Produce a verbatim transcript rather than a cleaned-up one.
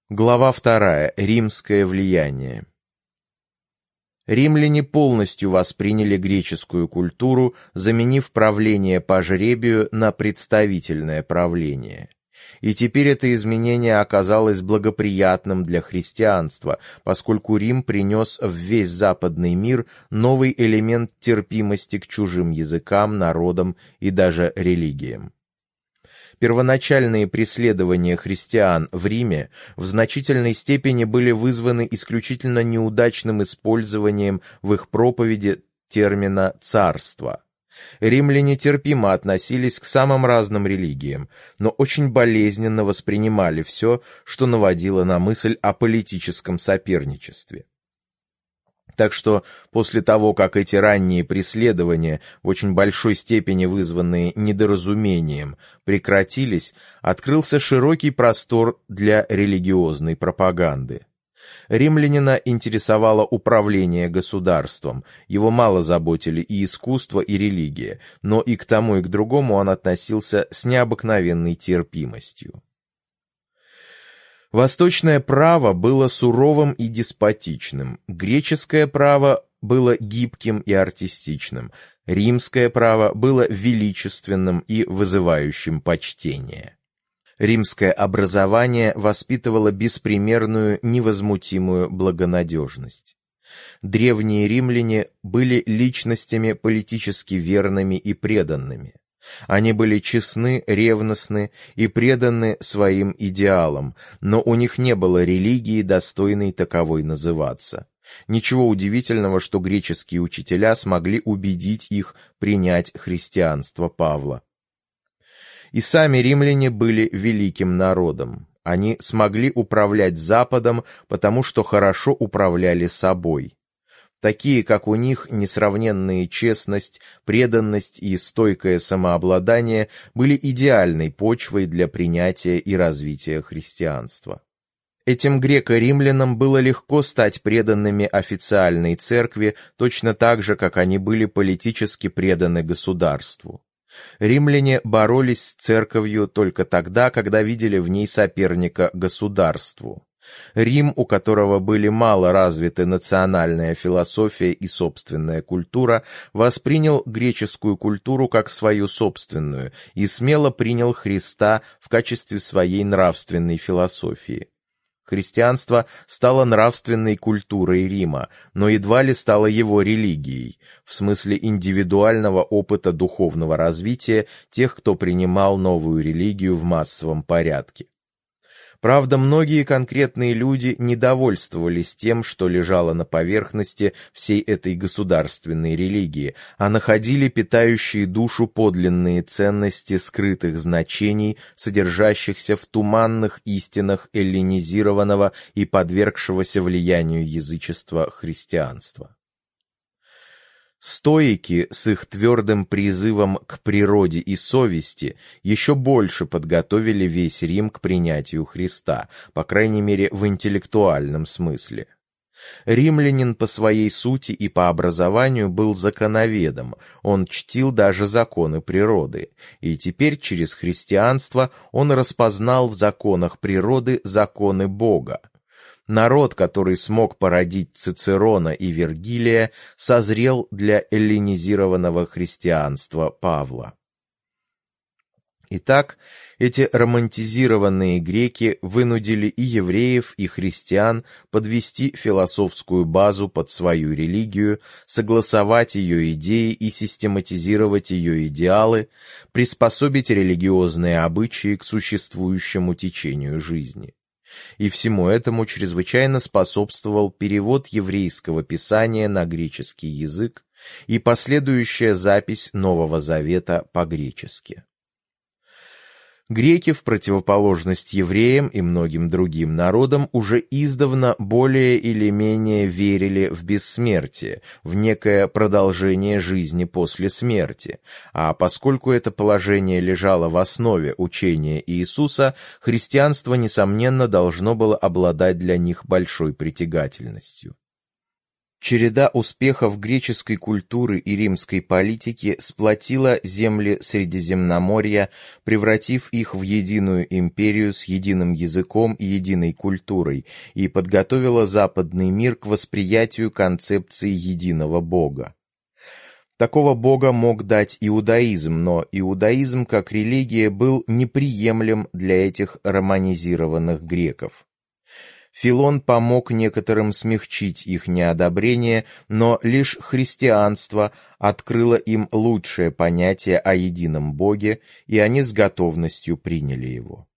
Глава вторая. Римское влияние. Римляне полностью восприняли греческую культуру, заменив правление по жребию на представительное правление. И теперь это изменение оказалось благоприятным для христианства, поскольку Рим принес в весь западный мир новый элемент терпимости к чужим языкам, народам и даже религиям. Первоначальные преследования христиан в Риме в значительной степени были вызваны исключительно неудачным использованием в их проповеди термина «царство». Римляне терпимо относились к самым разным религиям, но очень болезненно воспринимали все, что наводило на мысль о политическом соперничестве. Так что после того, как эти ранние преследования, в очень большой степени вызванные недоразумением, прекратились, открылся широкий простор для религиозной пропаганды. Римлянина интересовало управление государством, его мало заботили и искусство, и религия, но и к тому, и к другому он относился с необыкновенной терпимостью. Восточное право было суровым и деспотичным, греческое право было гибким и артистичным, римское право было величественным и вызывающим почтение. Римское образование воспитывало беспримерную, невозмутимую благонадежность. Древние римляне были личностями политически верными и преданными. Они были честны, ревностны и преданы своим идеалам, но у них не было религии, достойной таковой называться. Ничего удивительного, что греческие учителя смогли убедить их принять христианство Павла. И сами римляне были великим народом. Они смогли управлять Западом, потому что хорошо управляли собой. Такие, как у них, несравненные честность, преданность и стойкое самообладание были идеальной почвой для принятия и развития христианства. Этим греко-римлянам было легко стать преданными официальной церкви, точно так же, как они были политически преданы государству. Римляне боролись с церковью только тогда, когда видели в ней соперника государству. Рим, у которого были мало развиты национальная философия и собственная культура, воспринял греческую культуру как свою собственную и смело принял Христа в качестве своей нравственной философии. Христианство стало нравственной культурой Рима, но едва ли стало его религией, в смысле индивидуального опыта духовного развития тех, кто принимал новую религию в массовом порядке. Правда, многие конкретные люди недовольствовались тем, что лежало на поверхности всей этой государственной религии, а находили питающие душу подлинные ценности скрытых значений, содержащихся в туманных истинах эллинизированного и подвергшегося влиянию язычества христианства. Стоики с их твердым призывом к природе и совести еще больше подготовили весь Рим к принятию Христа, по крайней мере в интеллектуальном смысле. Римлянин по своей сути и по образованию был законоведом, он чтил даже законы природы, и теперь через христианство он распознал в законах природы законы Бога. Народ, который смог породить Цицерона и Вергилия, созрел для эллинизированного христианства Павла. Итак, эти романтизированные греки вынудили и евреев, и христиан подвести философскую базу под свою религию, согласовать ее идеи и систематизировать ее идеалы, приспособить религиозные обычаи к существующему течению жизни. И всему этому чрезвычайно способствовал перевод еврейского писания на греческий язык и последующая запись Нового Завета по-гречески. Греки, в противоположность евреям и многим другим народам, уже издавна более или менее верили в бессмертие, в некое продолжение жизни после смерти, а поскольку это положение лежало в основе учения Иисуса, христианство, несомненно, должно было обладать для них большой притягательностью. Череда успехов греческой культуры и римской политики сплотила земли Средиземноморья, превратив их в единую империю с единым языком и единой культурой, и подготовила западный мир к восприятию концепции единого Бога. Такого Бога мог дать иудаизм, но иудаизм как религия был неприемлем для этих романизированных греков. Филон помог некоторым смягчить их неодобрение, но лишь христианство открыло им лучшее понятие о едином Боге, и они с готовностью приняли его.